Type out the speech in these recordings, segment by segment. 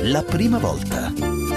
La prima volta.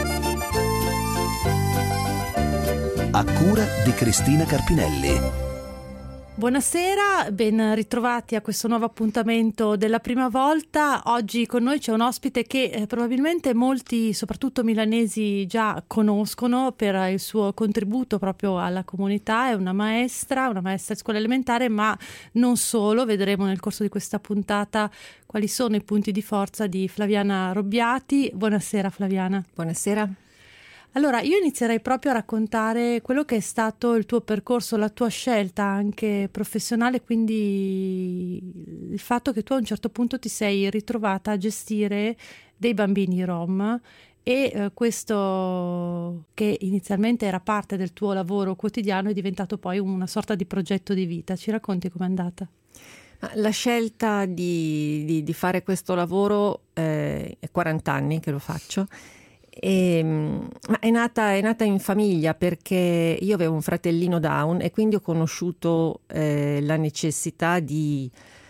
A cura di Cristina Carpinelli. Buonasera, ben ritrovati a questo nuovo appuntamento della prima volta. Oggi con noi c'è un ospite che probabilmente molti, soprattutto milanesi, già conoscono per il suo contributo proprio alla comunità. È una maestra di scuola elementare, ma non solo. Vedremo nel corso di questa puntata quali sono i punti di forza di Flaviana Robbiati. Buonasera Flaviana. Buonasera. Allora, io inizierei proprio a raccontare quello che è stato il tuo percorso, la tua scelta anche professionale, quindi il fatto che tu a un certo punto ti sei ritrovata a gestire dei bambini rom e questo che inizialmente era parte del tuo lavoro quotidiano è diventato poi una sorta di progetto di vita. Ci racconti com'è andata? La scelta di fare questo lavoro è 40 anni che lo faccio. Ma è nata in famiglia, perché io avevo un fratellino Down e quindi ho conosciuto la necessità di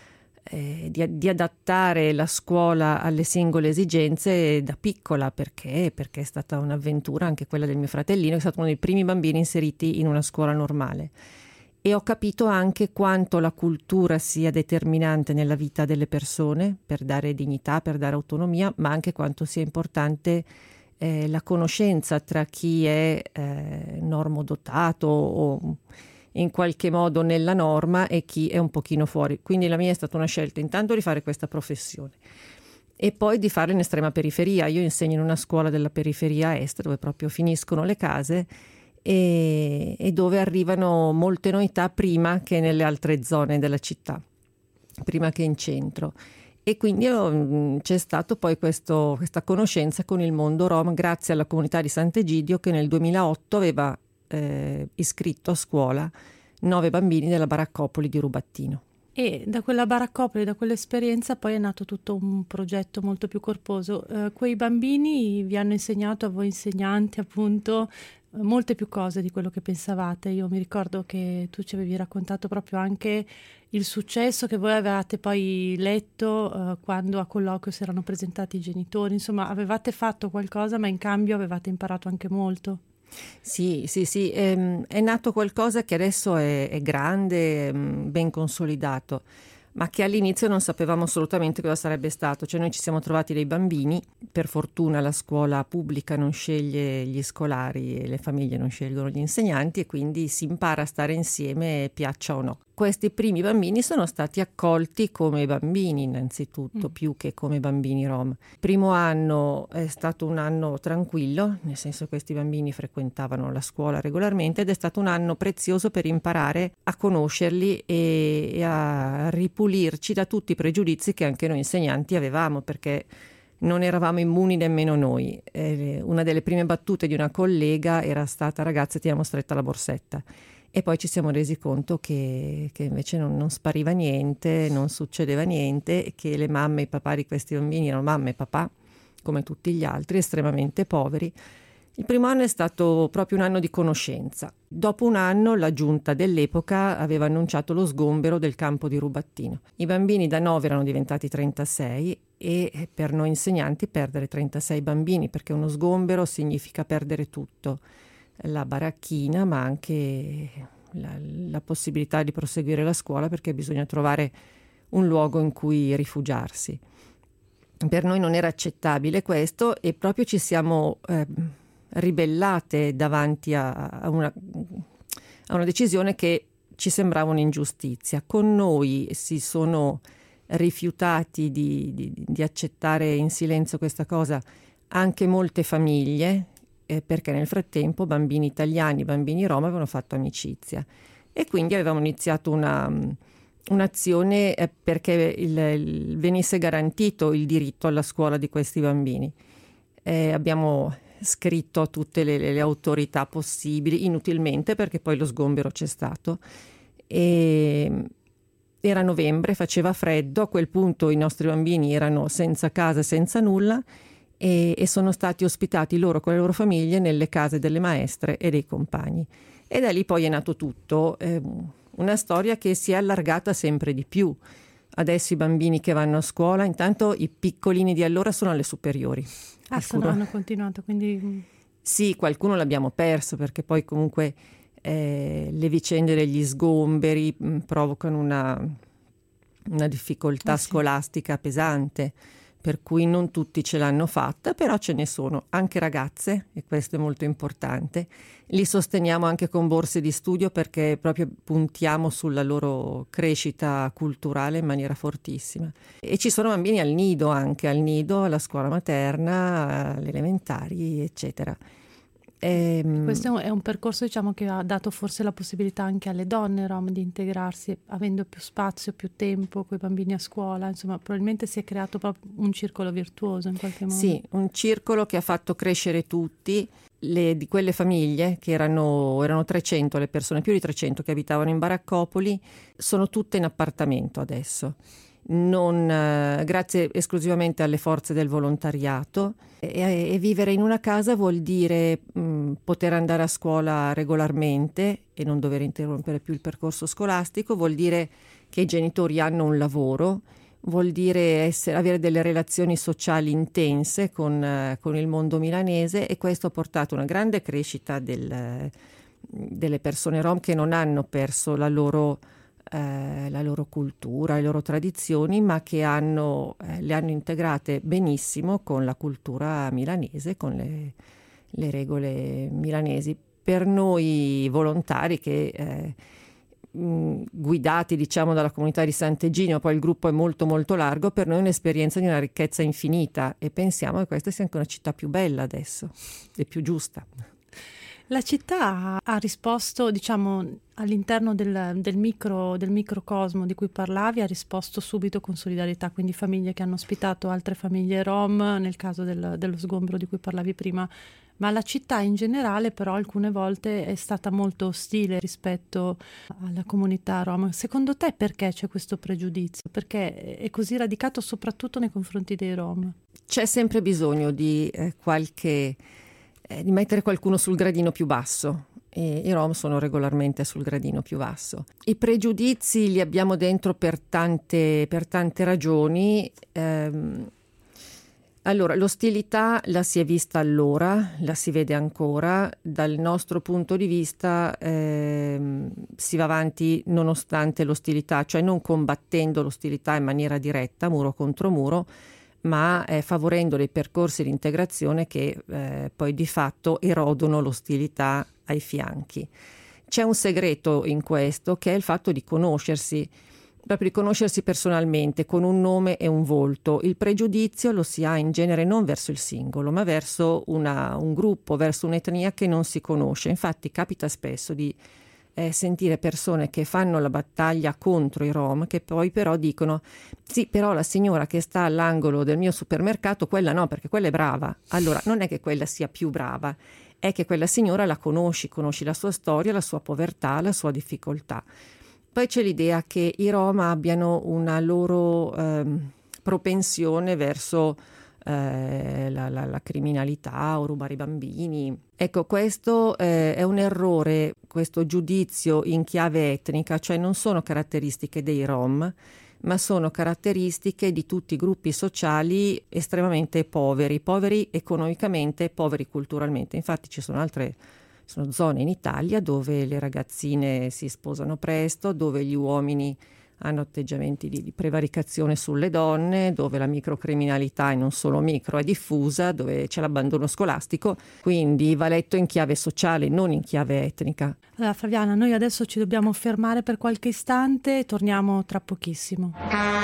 adattare la scuola alle singole esigenze da piccola, perché è stata un'avventura anche quella del mio fratellino, è stato uno dei primi bambini inseriti in una scuola normale. E ho capito anche quanto la cultura sia determinante nella vita delle persone per dare dignità, per dare autonomia, ma anche quanto sia importante la conoscenza tra chi è normodotato o in qualche modo nella norma e chi è un pochino fuori. Quindi la mia è stata una scelta intanto di fare questa professione e poi di farla in estrema periferia. Io insegno in una scuola della periferia est, dove proprio finiscono le case e dove arrivano molte novità prima che nelle altre zone della città, prima che in centro. E quindi c'è stato poi questa conoscenza con il mondo rom grazie alla comunità di Sant'Egidio, che nel 2008 aveva iscritto a scuola 9 bambini della baraccopoli di Rubattino. E da quella baraccopoli, da quell'esperienza poi è nato tutto un progetto molto più corposo. Quei bambini vi hanno insegnato a voi insegnanti appunto molte più cose di quello che pensavate. Io mi ricordo che tu ci avevi raccontato proprio anche il successo che voi avevate poi letto quando a colloquio si erano presentati i genitori. Insomma, avevate fatto qualcosa, ma in cambio avevate imparato anche molto. Sì, è nato qualcosa che adesso è grande, ben consolidato, ma che all'inizio non sapevamo assolutamente cosa sarebbe stato. Cioè noi ci siamo trovati dei bambini, per fortuna la scuola pubblica non sceglie gli scolari e le famiglie non scelgono gli insegnanti e quindi si impara a stare insieme, piaccia o no. Questi primi bambini sono stati accolti come bambini innanzitutto, più che come bambini rom. Il primo anno è stato un anno tranquillo, nel senso che questi bambini frequentavano la scuola regolarmente ed è stato un anno prezioso per imparare a conoscerli e a ripulirci da tutti i pregiudizi che anche noi insegnanti avevamo, perché non eravamo immuni nemmeno noi. Una delle prime battute di una collega era stata: ragazze, teniamo stretta la borsetta. E poi ci siamo resi conto che invece non spariva niente, non succedeva niente, e che le mamme e i papà di questi bambini erano mamme e papà, come tutti gli altri, estremamente poveri. Il primo anno è stato proprio un anno di conoscenza. Dopo un anno la giunta dell'epoca aveva annunciato lo sgombero del campo di Rubattino. I bambini da 9 erano diventati 36 e per noi insegnanti perdere 36 bambini, perché uno sgombero significa perdere tutto. La baracchina, ma anche la possibilità di proseguire la scuola, perché bisogna trovare un luogo in cui rifugiarsi. Per noi non era accettabile questo e proprio ci siamo ribellate davanti a una decisione che ci sembrava un'ingiustizia. Con noi si sono rifiutati di accettare in silenzio questa cosa anche molte famiglie, perché nel frattempo bambini italiani, bambini rom avevano fatto amicizia e quindi avevamo iniziato un'azione perché venisse garantito il diritto alla scuola di questi bambini. Abbiamo scritto a tutte le autorità possibili, inutilmente, perché poi lo sgombero c'è stato. Era novembre, faceva freddo, a quel punto i nostri bambini erano senza casa, senza nulla, e sono stati ospitati loro con le loro famiglie nelle case delle maestre e dei compagni. E da lì poi è nato tutto, una storia che si è allargata sempre di più. Adesso i bambini che vanno a scuola, intanto i piccolini di allora sono alle superiori. Hanno continuato, quindi... Sì, qualcuno l'abbiamo perso perché poi comunque le vicende degli sgomberi provocano una difficoltà scolastica pesante, per cui non tutti ce l'hanno fatta, però ce ne sono anche ragazze, e questo è molto importante. Li sosteniamo anche con borse di studio perché proprio puntiamo sulla loro crescita culturale in maniera fortissima. E ci sono bambini al nido, anche al nido, alla scuola materna, alle elementari, eccetera. Questo è un percorso, diciamo, che ha dato forse la possibilità anche alle donne rom di integrarsi, avendo più spazio, più tempo con i bambini a scuola. Insomma, probabilmente si è creato proprio un circolo virtuoso in qualche modo. Sì, un circolo che ha fatto crescere tutti. Di quelle famiglie, che erano 300 le persone, più di 300 che abitavano in baraccopoli, sono tutte in appartamento adesso. Grazie esclusivamente alle forze del volontariato, e vivere in una casa vuol dire poter andare a scuola regolarmente e non dover interrompere più il percorso scolastico, vuol dire che i genitori hanno un lavoro, vuol dire avere delle relazioni sociali intense con il mondo milanese, e questo ha portato a una grande crescita delle persone rom, che non hanno perso la loro cultura, le loro tradizioni, ma che le hanno integrate benissimo con la cultura milanese, con le regole milanesi. Per noi volontari che guidati, diciamo, dalla comunità di Sant'Eginio, poi il gruppo è molto molto largo, per noi è un'esperienza di una ricchezza infinita, e pensiamo che questa sia anche una città più bella adesso e più giusta. La città ha risposto, diciamo, all'interno del microcosmo di cui parlavi, ha risposto subito con solidarietà, quindi famiglie che hanno ospitato altre famiglie rom, nel caso dello sgombero di cui parlavi prima. Ma la città in generale però alcune volte è stata molto ostile rispetto alla comunità rom. Secondo te perché c'è questo pregiudizio? Perché è così radicato soprattutto nei confronti dei rom? C'è sempre bisogno di mettere qualcuno sul gradino più basso, e i rom sono regolarmente sul gradino più basso. I pregiudizi li abbiamo dentro per tante ragioni. Allora, l'ostilità la si è vista allora, la si vede ancora. Dal nostro punto di vista si va avanti nonostante l'ostilità, cioè non combattendo l'ostilità in maniera diretta, muro contro muro, ma favorendo dei percorsi di integrazione che poi di fatto erodono l'ostilità ai fianchi. C'è un segreto in questo, che è il fatto di conoscersi, proprio di conoscersi personalmente, con un nome e un volto. Il pregiudizio lo si ha in genere non verso il singolo, ma verso un gruppo, verso un'etnia che non si conosce. Infatti capita spesso di sentire persone che fanno la battaglia contro i rom, che poi però dicono: sì, però la signora che sta all'angolo del mio supermercato, quella no, perché quella è brava. Allora non è che quella sia più brava, è che quella signora la conosci la sua storia, la sua povertà, la sua difficoltà. Poi c'è l'idea che i rom abbiano una loro propensione verso la criminalità o rubare i bambini. Ecco, questo è un errore, questo giudizio in chiave etnica, cioè non sono caratteristiche dei rom, ma sono caratteristiche di tutti i gruppi sociali estremamente poveri economicamente, poveri culturalmente. Infatti sono zone in Italia dove le ragazzine si sposano presto, dove gli uomini hanno atteggiamenti di prevaricazione sulle donne, dove la microcriminalità, e non solo micro, è diffusa, dove c'è l'abbandono scolastico, quindi va letto in chiave sociale, non in chiave etnica. Allora Flaviana, noi adesso ci dobbiamo fermare per qualche istante e torniamo tra pochissimo.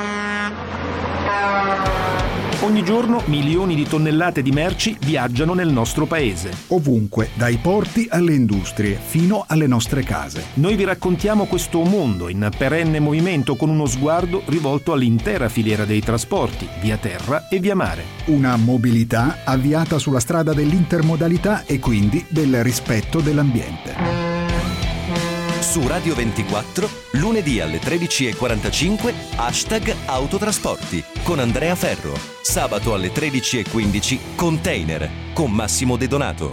Ogni giorno milioni di tonnellate di merci viaggiano nel nostro paese. Ovunque, dai porti alle industrie, fino alle nostre case. Noi vi raccontiamo questo mondo in perenne movimento, con uno sguardo rivolto all'intera filiera dei trasporti, via terra e via mare. Una mobilità avviata sulla strada dell'intermodalità e quindi del rispetto dell'ambiente. Su Radio 24, lunedì alle 13:45, #autotrasporti con Andrea Ferro. Sabato alle 13:15, Container con Massimo De Donato.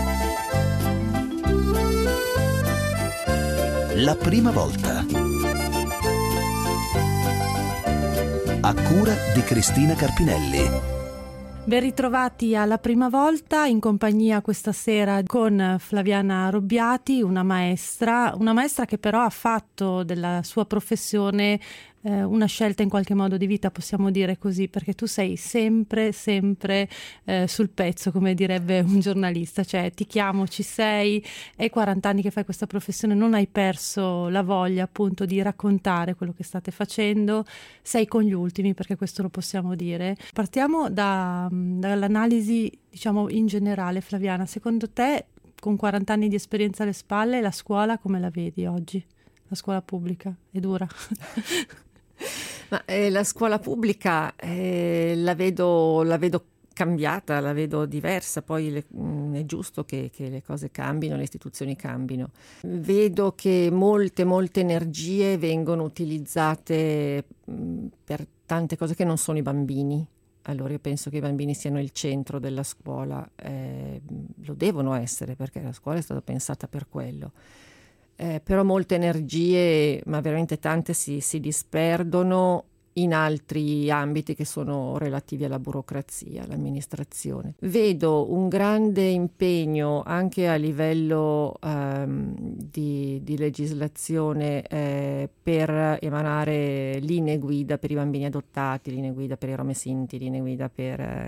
La prima volta. a cura di Cristina Carpinelli. Ben ritrovati alla prima volta, in compagnia questa sera con Flaviana Robbiati, una maestra che però ha fatto della sua professione una scelta in qualche modo di vita, possiamo dire così, perché tu sei sempre sul pezzo, come direbbe un giornalista, cioè ti chiamo, ci sei, è 40 anni che fai questa professione, non hai perso la voglia appunto di raccontare quello che state facendo, sei con gli ultimi, perché questo lo possiamo dire. Partiamo dall'analisi, diciamo, in generale. Flaviana, secondo te, con 40 anni di esperienza alle spalle, la scuola come la vedi oggi? La scuola pubblica è dura? Ma, la scuola pubblica la vedo cambiata, la vedo diversa, poi è giusto che le cose cambino, le istituzioni cambino. Vedo che molte energie vengono utilizzate per tante cose che non sono i bambini. Allora io penso che i bambini siano il centro della scuola, lo devono essere perché la scuola è stata pensata per quello. Però molte energie, ma veramente tante, si disperdono in altri ambiti che sono relativi alla burocrazia, all'amministrazione. Vedo un grande impegno anche a livello di legislazione per emanare linee guida per i bambini adottati, linee guida per i rom e sinti, linee guida per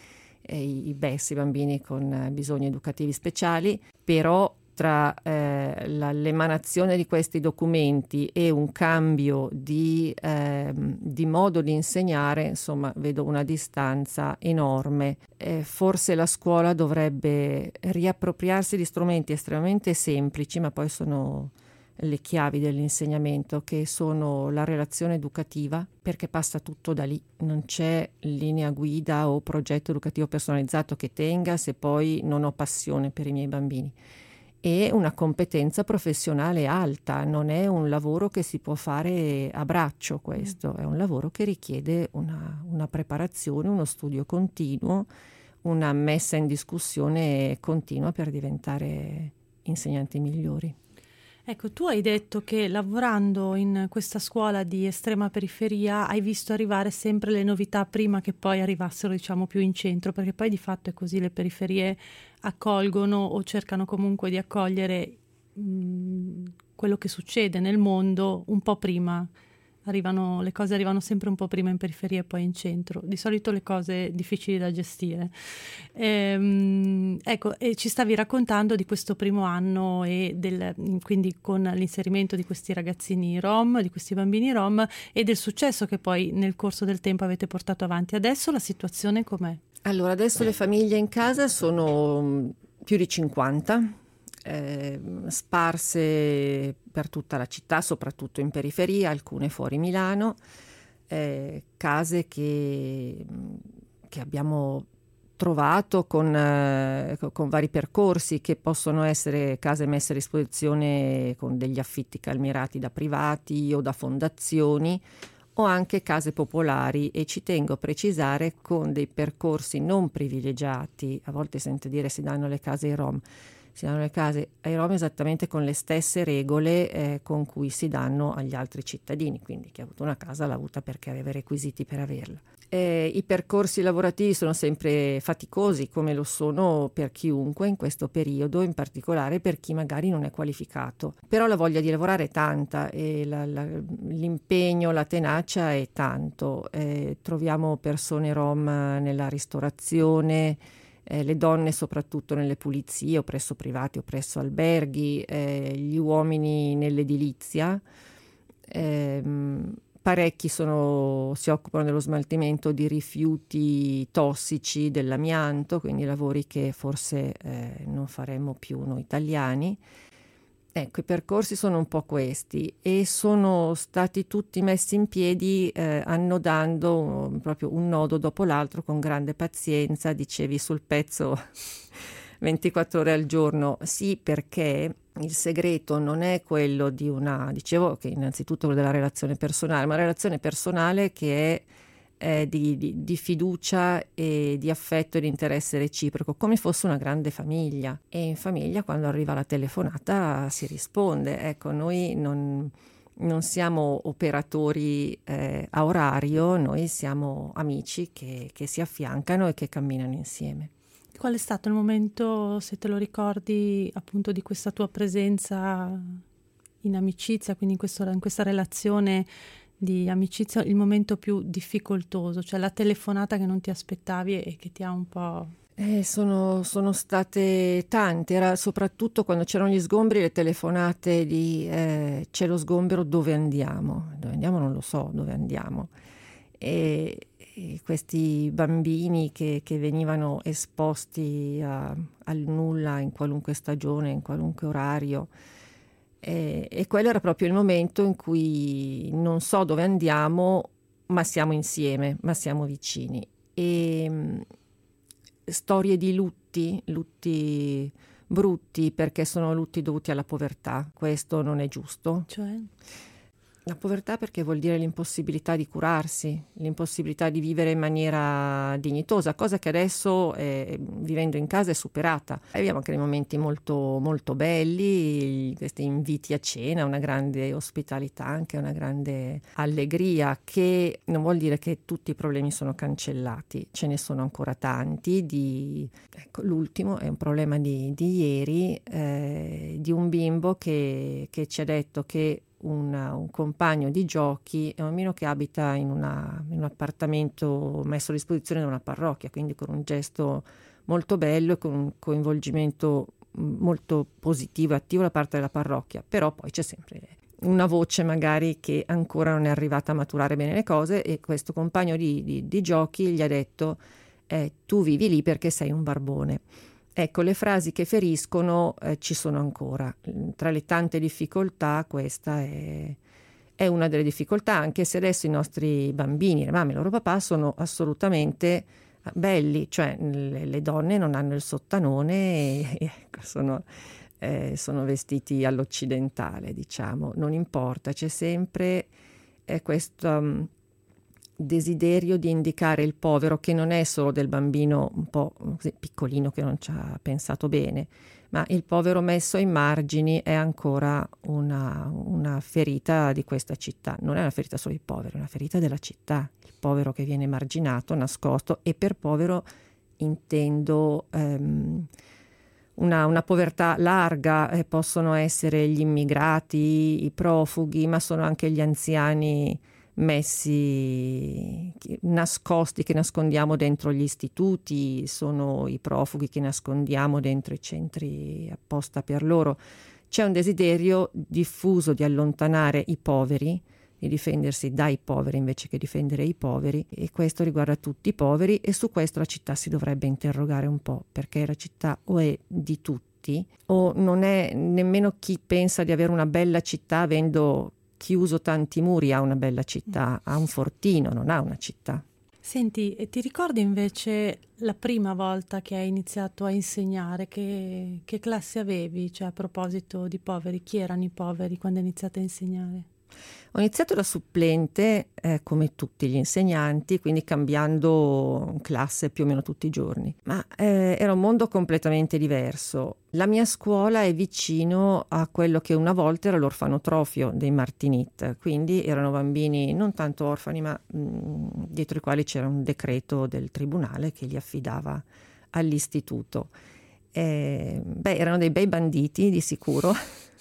i BES, i bambini con bisogni educativi speciali, però tra l'emanazione di questi documenti e un cambio di modo di insegnare, insomma, vedo una distanza enorme. Forse la scuola dovrebbe riappropriarsi di strumenti estremamente semplici, ma poi sono le chiavi dell'insegnamento, che sono la relazione educativa, perché passa tutto da lì. Non c'è linea guida o progetto educativo personalizzato che tenga se poi non ho passione per i miei bambini. E una competenza professionale alta, non è un lavoro che si può fare a braccio, questo è un lavoro che richiede una preparazione, uno studio continuo, una messa in discussione continua per diventare insegnanti migliori. Ecco, tu hai detto che lavorando in questa scuola di estrema periferia hai visto arrivare sempre le novità prima che poi arrivassero, diciamo, più in centro, perché poi di fatto è così, le periferie accolgono o cercano comunque di accogliere quello che succede nel mondo un po' prima. Le cose arrivano sempre un po' prima in periferia e poi in centro, di solito le cose difficili da gestire. Ecco, e ci stavi raccontando di questo primo anno e quindi con l'inserimento di questi ragazzini rom, di questi bambini rom, e del successo che poi nel corso del tempo avete portato avanti. Adesso la situazione com'è? Allora, adesso le famiglie in casa sono più di 50, sparse per tutta la città, soprattutto in periferia, alcune fuori Milano, case che abbiamo trovato con vari percorsi, che possono essere case messe a disposizione con degli affitti calmierati da privati o da fondazioni, o anche case popolari, e ci tengo a precisare con dei percorsi non privilegiati. A volte sento dire si danno le case ai rom. Si danno le case ai rom esattamente con le stesse regole con cui si danno agli altri cittadini, quindi chi ha avuto una casa l'ha avuta perché aveva i requisiti per averla. I percorsi lavorativi sono sempre faticosi, come lo sono per chiunque in questo periodo, in particolare per chi magari non è qualificato. Però la voglia di lavorare è tanta e l'impegno, la tenacia è tanto. Troviamo persone rom nella ristorazione, le donne soprattutto nelle pulizie o presso privati o presso alberghi, gli uomini nell'edilizia. Parecchi si occupano dello smaltimento di rifiuti tossici dell'amianto, quindi lavori che forse non faremmo più noi italiani. Ecco, i percorsi sono un po' questi e sono stati tutti messi in piedi annodando proprio un nodo dopo l'altro con grande pazienza. Dicevi sul pezzo 24 ore al giorno, sì, perché il segreto non è quello dicevo che innanzitutto quello della relazione personale, ma relazione personale che è di fiducia e di affetto e di interesse reciproco, come fosse una grande famiglia. E in famiglia, quando arriva la telefonata, si risponde. Ecco, noi non non siamo operatori a orario, noi siamo amici che si affiancano e che camminano insieme. Qual è stato il momento, se te lo ricordi, appunto di questa tua presenza in amicizia, quindi in questa relazione di amicizia, il momento più difficoltoso, cioè la telefonata che non ti aspettavi e che ti ha un po'... Sono state tante, era soprattutto quando c'erano gli sgombri, le telefonate di c'è lo sgombero, dove andiamo? Dove andiamo non lo so, dove andiamo? E questi bambini che venivano esposti al nulla in qualunque stagione, in qualunque orario. E quello era proprio il momento in cui non so dove andiamo, ma siamo insieme, ma siamo vicini. E storie di lutti brutti, perché sono lutti dovuti alla povertà. Questo non è giusto. Cioè? La povertà perché vuol dire l'impossibilità di curarsi, l'impossibilità di vivere in maniera dignitosa, cosa che adesso, vivendo in casa, è superata. E abbiamo anche dei momenti molto, molto belli, questi inviti a cena, una grande ospitalità, anche una grande allegria, che non vuol dire che tutti i problemi sono cancellati, ce ne sono ancora tanti. Ecco, l'ultimo è un problema di ieri, di un bimbo che ci ha detto che un compagno di giochi è un bambino che abita in un appartamento messo a disposizione da una parrocchia, quindi con un gesto molto bello e con un coinvolgimento molto positivo e attivo da parte della parrocchia. Però poi c'è sempre una voce magari che ancora non è arrivata a maturare bene le cose, e questo compagno di giochi gli ha detto tu vivi lì perché sei un barbone. Ecco, le frasi che feriscono ci sono ancora. Tra le tante difficoltà questa è una delle difficoltà, anche se adesso i nostri bambini, le mamme e i loro papà sono assolutamente belli, cioè le donne non hanno il sottanone e sono vestiti all'occidentale, diciamo. Non importa, c'è sempre questo desiderio di indicare il povero, che non è solo del bambino un po' così piccolino che non ci ha pensato bene, ma il povero messo ai margini è ancora una ferita di questa città. Non è una ferita solo dei poveri, è una ferita della città, il povero che viene marginato, nascosto, e per povero intendo una povertà larga, possono essere gli immigrati, i profughi, ma sono anche gli anziani nascosti, che nascondiamo dentro gli istituti, sono i profughi che nascondiamo dentro i centri apposta per loro. C'è un desiderio diffuso di allontanare i poveri, di difendersi dai poveri invece che difendere i poveri, e questo riguarda tutti i poveri, e su questo la città si dovrebbe interrogare un po', perché la città o è di tutti o non è nemmeno chi pensa di avere una bella città avendo chiuso tanti muri ha una bella città, ha un fortino, non ha una città. Senti, e ti ricordi invece la prima volta che hai iniziato a insegnare? Che classe avevi? Cioè, a proposito di poveri, chi erano i poveri quando hai iniziato a insegnare? Ho iniziato da supplente, come tutti gli insegnanti, quindi cambiando classe più o meno tutti i giorni, ma era un mondo completamente diverso. La mia scuola è vicino a quello che una volta era l'orfanotrofio dei Martinit, quindi erano bambini non tanto orfani, ma dietro i quali c'era un decreto del tribunale che li affidava all'istituto. Erano dei bei banditi di sicuro,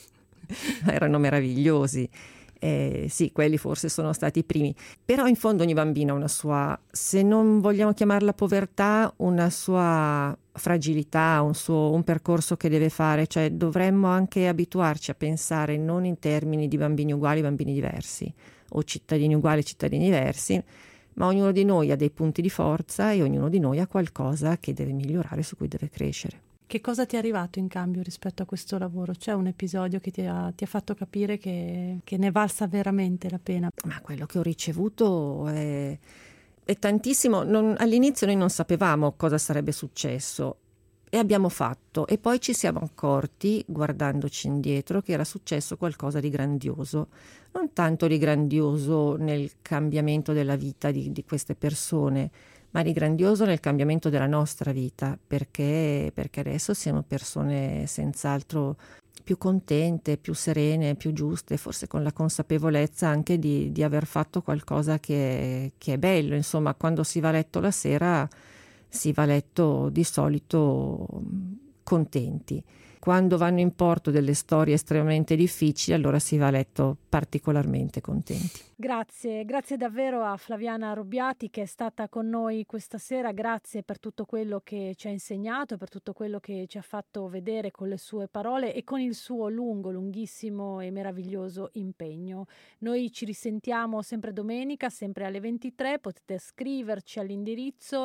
erano meravigliosi. Sì, quelli forse sono stati i primi, però in fondo ogni bambino ha una sua, se non vogliamo chiamarla povertà, una sua fragilità, un percorso che deve fare, cioè dovremmo anche abituarci a pensare non in termini di bambini uguali, bambini diversi, o cittadini uguali, cittadini diversi, ma ognuno di noi ha dei punti di forza e ognuno di noi ha qualcosa che deve migliorare, su cui deve crescere. Che cosa ti è arrivato in cambio rispetto a questo lavoro? C'è un episodio che ti ha fatto capire che ne valsa veramente la pena? Ma quello che ho ricevuto è tantissimo. All'inizio noi non sapevamo cosa sarebbe successo e abbiamo fatto, e poi ci siamo accorti, guardandoci indietro, che era successo qualcosa di grandioso. Non tanto di grandioso nel cambiamento della vita di queste persone, ma di grandioso nel cambiamento della nostra vita, perché adesso siamo persone senz'altro più contente, più serene, più giuste, forse con la consapevolezza anche di aver fatto qualcosa che è bello. Insomma, quando si va a letto la sera si va a letto di solito contenti. Quando vanno in porto delle storie estremamente difficili, allora si va a letto particolarmente contenti. Grazie davvero a Flaviana Robbiati che è stata con noi questa sera. Grazie per tutto quello che ci ha insegnato, per tutto quello che ci ha fatto vedere con le sue parole e con il suo lunghissimo e meraviglioso impegno. Noi ci risentiamo sempre domenica, sempre alle 23. Potete scriverci all'indirizzo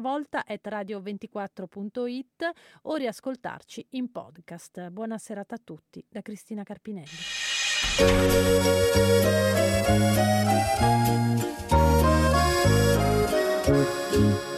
laprimavolta@radio24.it o riascoltarci in podcast. Buona serata a tutti da Cristina Carpinelli. Thank you.